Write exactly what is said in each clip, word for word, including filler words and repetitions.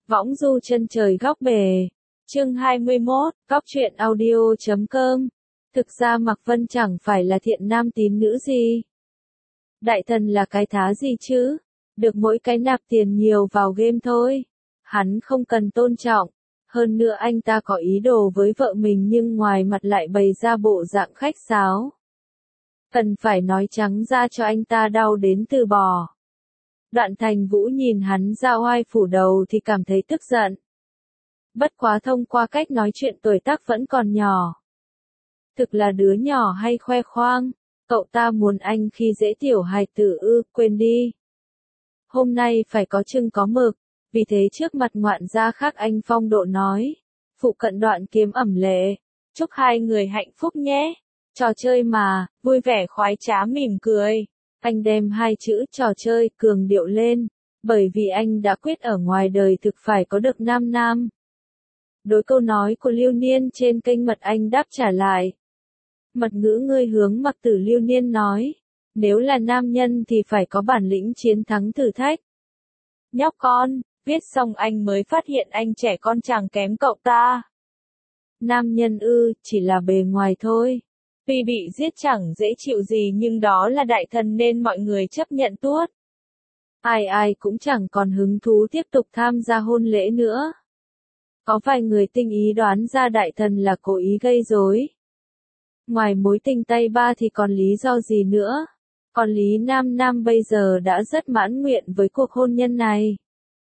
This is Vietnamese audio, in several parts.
Võng du chân trời góc bể. Chương hai mươi mốt, góc truyện audio chấm com. Thực ra Mạc Vân chẳng phải là thiện nam tín nữ gì. Đại thần là cái thá gì chứ? Được mỗi cái nạp tiền nhiều vào game thôi. Hắn không cần tôn trọng. Hơn nữa anh ta có ý đồ với vợ mình nhưng ngoài mặt lại bày ra bộ dạng khách sáo. Cần phải nói trắng ra cho anh ta đau đến từ bỏ. Đoạn Thành Vũ nhìn hắn ra oai phủ đầu thì cảm thấy tức giận. Bất quá thông qua cách nói chuyện tuổi tác vẫn còn nhỏ. Thực là đứa nhỏ hay khoe khoang, cậu ta muốn anh khi dễ tiểu hài tử ư, quên đi. Hôm nay phải có chừng có mực, vì thế trước mặt ngoạn gia khác anh phong độ nói. Phụ cận Đoạn Kiếm ẩm lệ, chúc hai người hạnh phúc nhé. Trò chơi mà, vui vẻ khoái trá mỉm cười. Anh đem hai chữ trò chơi cường điệu lên, bởi vì anh đã quyết ở ngoài đời thực phải có được nam nam. Đối câu nói của Lưu Niên trên kênh mật anh đáp trả lại. Mật ngữ ngươi hướng Mặc Tử Lưu Niên nói, nếu là nam nhân thì phải có bản lĩnh chiến thắng thử thách. Nhóc con, viết xong anh mới phát hiện anh trẻ con chẳng kém cậu ta. Nam nhân ư, chỉ là bề ngoài thôi. Tuy bị giết chẳng dễ chịu gì nhưng đó là đại thần nên mọi người chấp nhận tuốt. Ai ai cũng chẳng còn hứng thú tiếp tục tham gia hôn lễ nữa. Có vài người tinh ý đoán ra đại thần là cố ý gây rối. Ngoài mối tình tay ba thì còn lý do gì nữa? Còn Lý Nam Nam bây giờ đã rất mãn nguyện với cuộc hôn nhân này.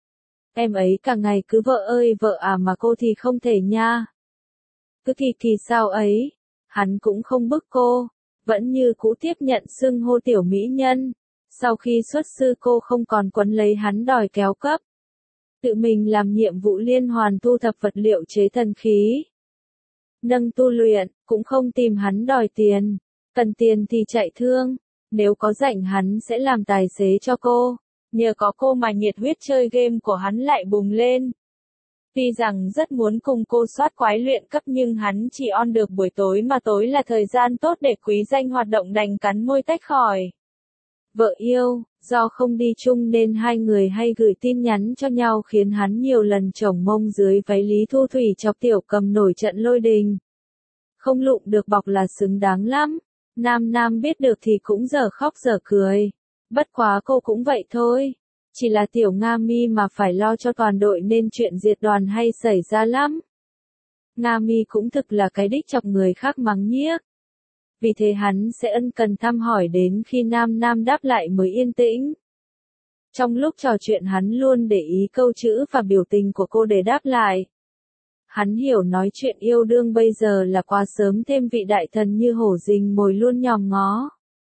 Em ấy cả ngày cứ vợ ơi vợ à mà cô thì không thể nha. Cứ kỳ kỳ sao ấy. Hắn cũng không bức cô, vẫn như cũ tiếp nhận xưng hô tiểu mỹ nhân. Sau khi xuất sư cô không còn quấn lấy hắn đòi kéo cấp. Tự mình làm nhiệm vụ liên hoàn thu thập vật liệu chế thần khí. Nâng tu luyện, cũng không tìm hắn đòi tiền. Cần tiền thì chạy thương. Nếu có rảnh hắn sẽ làm tài xế cho cô. Nhờ có cô mà nhiệt huyết chơi game của hắn lại bùng lên. Tuy rằng rất muốn cùng cô soát quái luyện cấp nhưng hắn chỉ on được buổi tối mà tối là thời gian tốt để quý danh hoạt động đành cắn môi tách khỏi. Vợ yêu, do không đi chung nên hai người hay gửi tin nhắn cho nhau khiến hắn nhiều lần chổng mông dưới váy Lý Thu Thủy chọc tiểu cầm nổi trận lôi đình. Không lụm được bọc là xứng đáng lắm. Nam Nam biết được thì cũng dở khóc dở cười. Bất quá cô cũng vậy thôi. Chỉ là tiểu Nga Mi mà phải lo cho toàn đội nên chuyện diệt đoàn hay xảy ra lắm. Nga Mi cũng thực là cái đích chọc người khác mắng nhiếc. Vì thế hắn sẽ ân cần thăm hỏi đến khi Nam Nam đáp lại mới yên tĩnh. Trong lúc trò chuyện hắn luôn để ý câu chữ và biểu tình của cô để đáp lại. Hắn hiểu nói chuyện yêu đương bây giờ là quá sớm thêm vị đại thần như hổ rình mồi luôn nhòm ngó.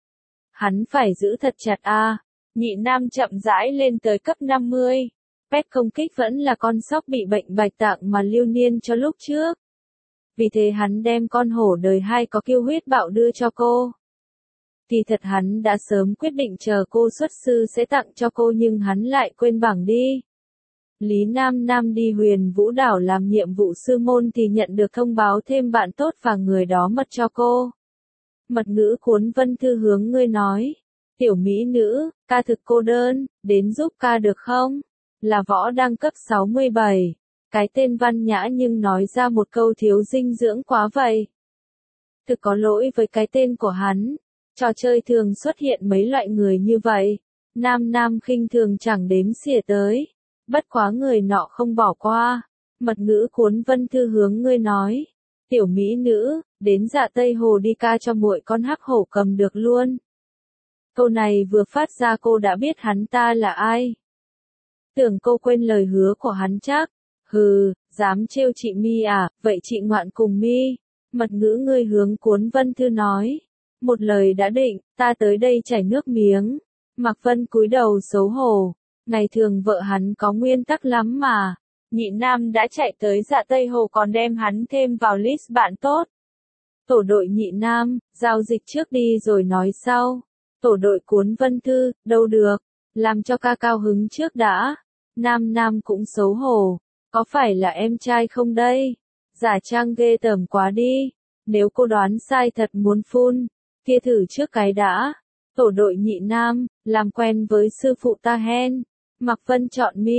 Hắn phải giữ thật chặt a. À. Nhị Nam chậm rãi lên tới cấp năm mươi. Pet công kích vẫn là con sóc bị bệnh bạch tạng mà Lưu Niên cho lúc trước. Vì thế hắn đem con hổ đời hai có kiêu huyết bạo đưa cho cô. Thì thật hắn đã sớm quyết định chờ cô xuất sư sẽ tặng cho cô nhưng hắn lại quên bảng đi. Lý Nam Nam đi Huyền Vũ Đảo làm nhiệm vụ sư môn thì nhận được thông báo thêm bạn tốt và người đó mật cho cô. Mật ngữ cuốn Vân Thư hướng ngươi nói. Tiểu mỹ nữ, ca thực cô đơn, đến giúp ca được không? Là võ đang cấp sáu mươi bảy. Cái tên văn nhã nhưng nói ra một câu thiếu dinh dưỡng quá vậy. Thực có lỗi với cái tên của hắn. Trò chơi thường xuất hiện mấy loại người như vậy. Nam Nam khinh thường chẳng đếm xỉa tới. Bất quá người nọ không bỏ qua. Mật ngữ cuốn Vân Thư hướng ngươi nói. Tiểu mỹ nữ, đến Dạ Tây Hồ đi ca cho muội con hắc hổ cầm được luôn. Câu này vừa phát ra cô đã biết hắn ta là ai. Tưởng cô quên lời hứa của hắn chắc. Hừ, dám trêu chị Mi à, vậy chị ngoạn cùng Mi. Mật ngữ ngươi hướng cuốn Vân Thư nói. Một lời đã định, ta tới đây chảy nước miếng. Mạc Vân cúi đầu xấu hổ. Ngày thường vợ hắn có nguyên tắc lắm mà. Nhị Nam đã chạy tới Dạ Tây Hồ còn đem hắn thêm vào list bạn tốt. Tổ đội Nhị Nam, giao dịch trước đi rồi nói sau. Tổ đội cuốn Vân Thư, đâu được. Làm cho ca cao hứng trước đã. Nam Nam cũng xấu hổ. Có phải là em trai không đây? Giả trang ghê tởm quá đi. Nếu cô đoán sai thật muốn phun. Kia thử trước cái đã. Tổ đội Nhị Nam, làm quen với sư phụ ta hen. Mạc Vân chọn Mi,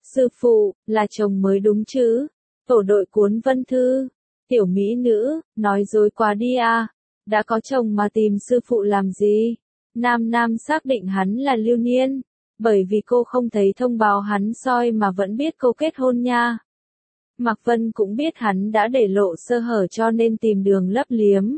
Sư phụ, là chồng mới đúng chứ? Tổ đội Cuốn Vân Thư. Tiểu mỹ nữ, nói dối quá đi à. Đã có chồng mà tìm sư phụ làm gì? Nam Nam xác định hắn là Lưu Niên. Bởi vì cô không thấy thông báo hắn soi mà vẫn biết cô kết hôn nha. Mạc Vân cũng biết hắn đã để lộ sơ hở cho nên tìm đường lấp liếm.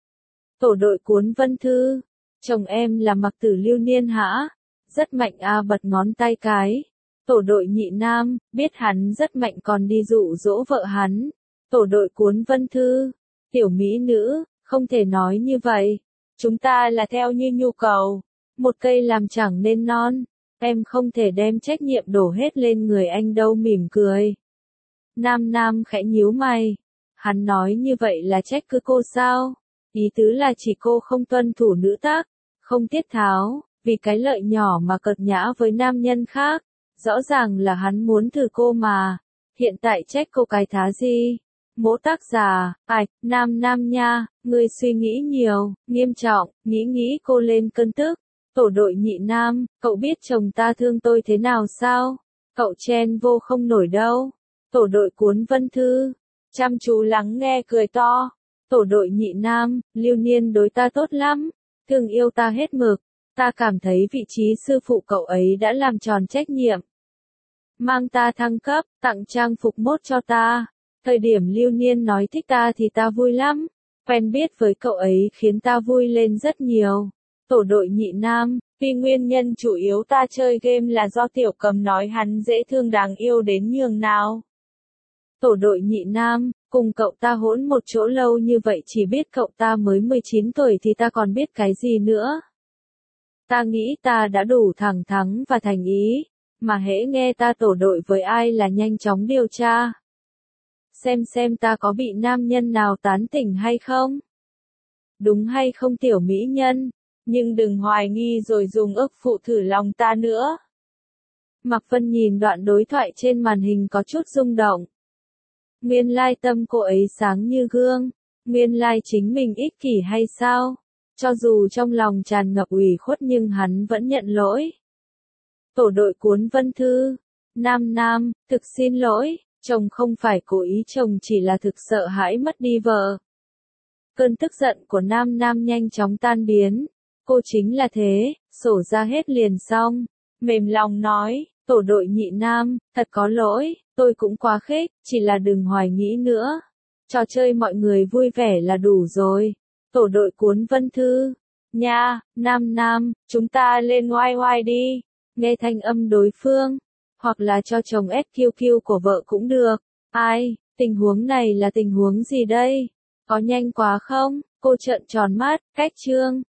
Tổ đội Cuốn Vân Thư. Chồng em là Mạc Tử Lưu Niên hả? Rất mạnh à, bật ngón tay cái. Tổ đội Nhị Nam, biết hắn rất mạnh còn đi dụ dỗ vợ hắn. Tổ đội Cuốn Vân Thư. Tiểu mỹ nữ, không thể nói như vậy. Chúng ta là theo như nhu cầu. Một cây làm chẳng nên non. Em không thể đem trách nhiệm đổ hết lên người anh đâu, mỉm cười. Nam Nam khẽ nhíu mày. Hắn nói như vậy là trách cứ cô sao? Ý tứ là chỉ cô không tuân thủ nữ tắc, không tiết tháo, vì cái lợi nhỏ mà cợt nhã với nam nhân khác. Rõ ràng là hắn muốn thử cô mà. Hiện tại trách cô cái thá gì? Mỗ tác giả, ạch, Nam Nam nha, ngươi suy nghĩ nhiều, nghiêm trọng, nghĩ nghĩ cô lên cơn tức. Tổ đội Nhị Nam, cậu biết chồng ta thương tôi thế nào sao? Cậu chen vô không nổi đâu. Tổ đội Cuốn Vân Thư, chăm chú lắng nghe cười to. Tổ đội Nhị Nam, Lưu Niên đối ta tốt lắm, thương yêu ta hết mực. Ta cảm thấy vị trí sư phụ cậu ấy đã làm tròn trách nhiệm. Mang ta thăng cấp, tặng trang phục mốt cho ta. Thời điểm Lưu Niên nói thích ta thì ta vui lắm. Quen biết với cậu ấy khiến ta vui lên rất nhiều. Tổ đội Nhị Nam, vì nguyên nhân chủ yếu ta chơi game là do Tiểu Cầm nói hắn dễ thương đáng yêu đến nhường nào. Tổ đội Nhị Nam, cùng cậu ta hỗn một chỗ lâu như vậy chỉ biết cậu ta mới mười chín tuổi thì ta còn biết cái gì nữa. Ta nghĩ ta đã đủ thẳng thắn và thành ý, mà hễ nghe ta tổ đội với ai là nhanh chóng điều tra. Xem xem ta có bị nam nhân nào tán tỉnh hay không? Đúng hay không tiểu mỹ nhân? Nhưng đừng hoài nghi rồi dùng ức phụ thử lòng ta nữa. Mạc Vân nhìn đoạn đối thoại trên màn hình có chút rung động. Nguyên lai tâm cô ấy sáng như gương. Nguyên lai chính mình ích kỷ hay sao? Cho dù trong lòng tràn ngập ủy khuất nhưng hắn vẫn nhận lỗi. Tổ đội Cuốn Vân Thư. Nam Nam, thực xin lỗi, chồng không phải cố ý, chồng chỉ là thực sợ hãi mất đi vợ. Cơn tức giận của Nam Nam nhanh chóng tan biến. Cô chính là thế, sổ ra hết liền xong. Mềm lòng nói, tổ đội Nhị Nam, thật có lỗi, tôi cũng quá khích, chỉ là đừng hoài nghĩ nữa. Trò chơi mọi người vui vẻ là đủ rồi. Tổ đội Cuốn Vân Thư. Nha, Nam Nam, chúng ta lên oai oai đi. Nghe thanh âm đối phương. Hoặc là cho chồng ét quy quy của vợ cũng được. Ai, tình huống này là tình huống gì đây? Có nhanh quá không? Cô trợn tròn mắt, cách chương.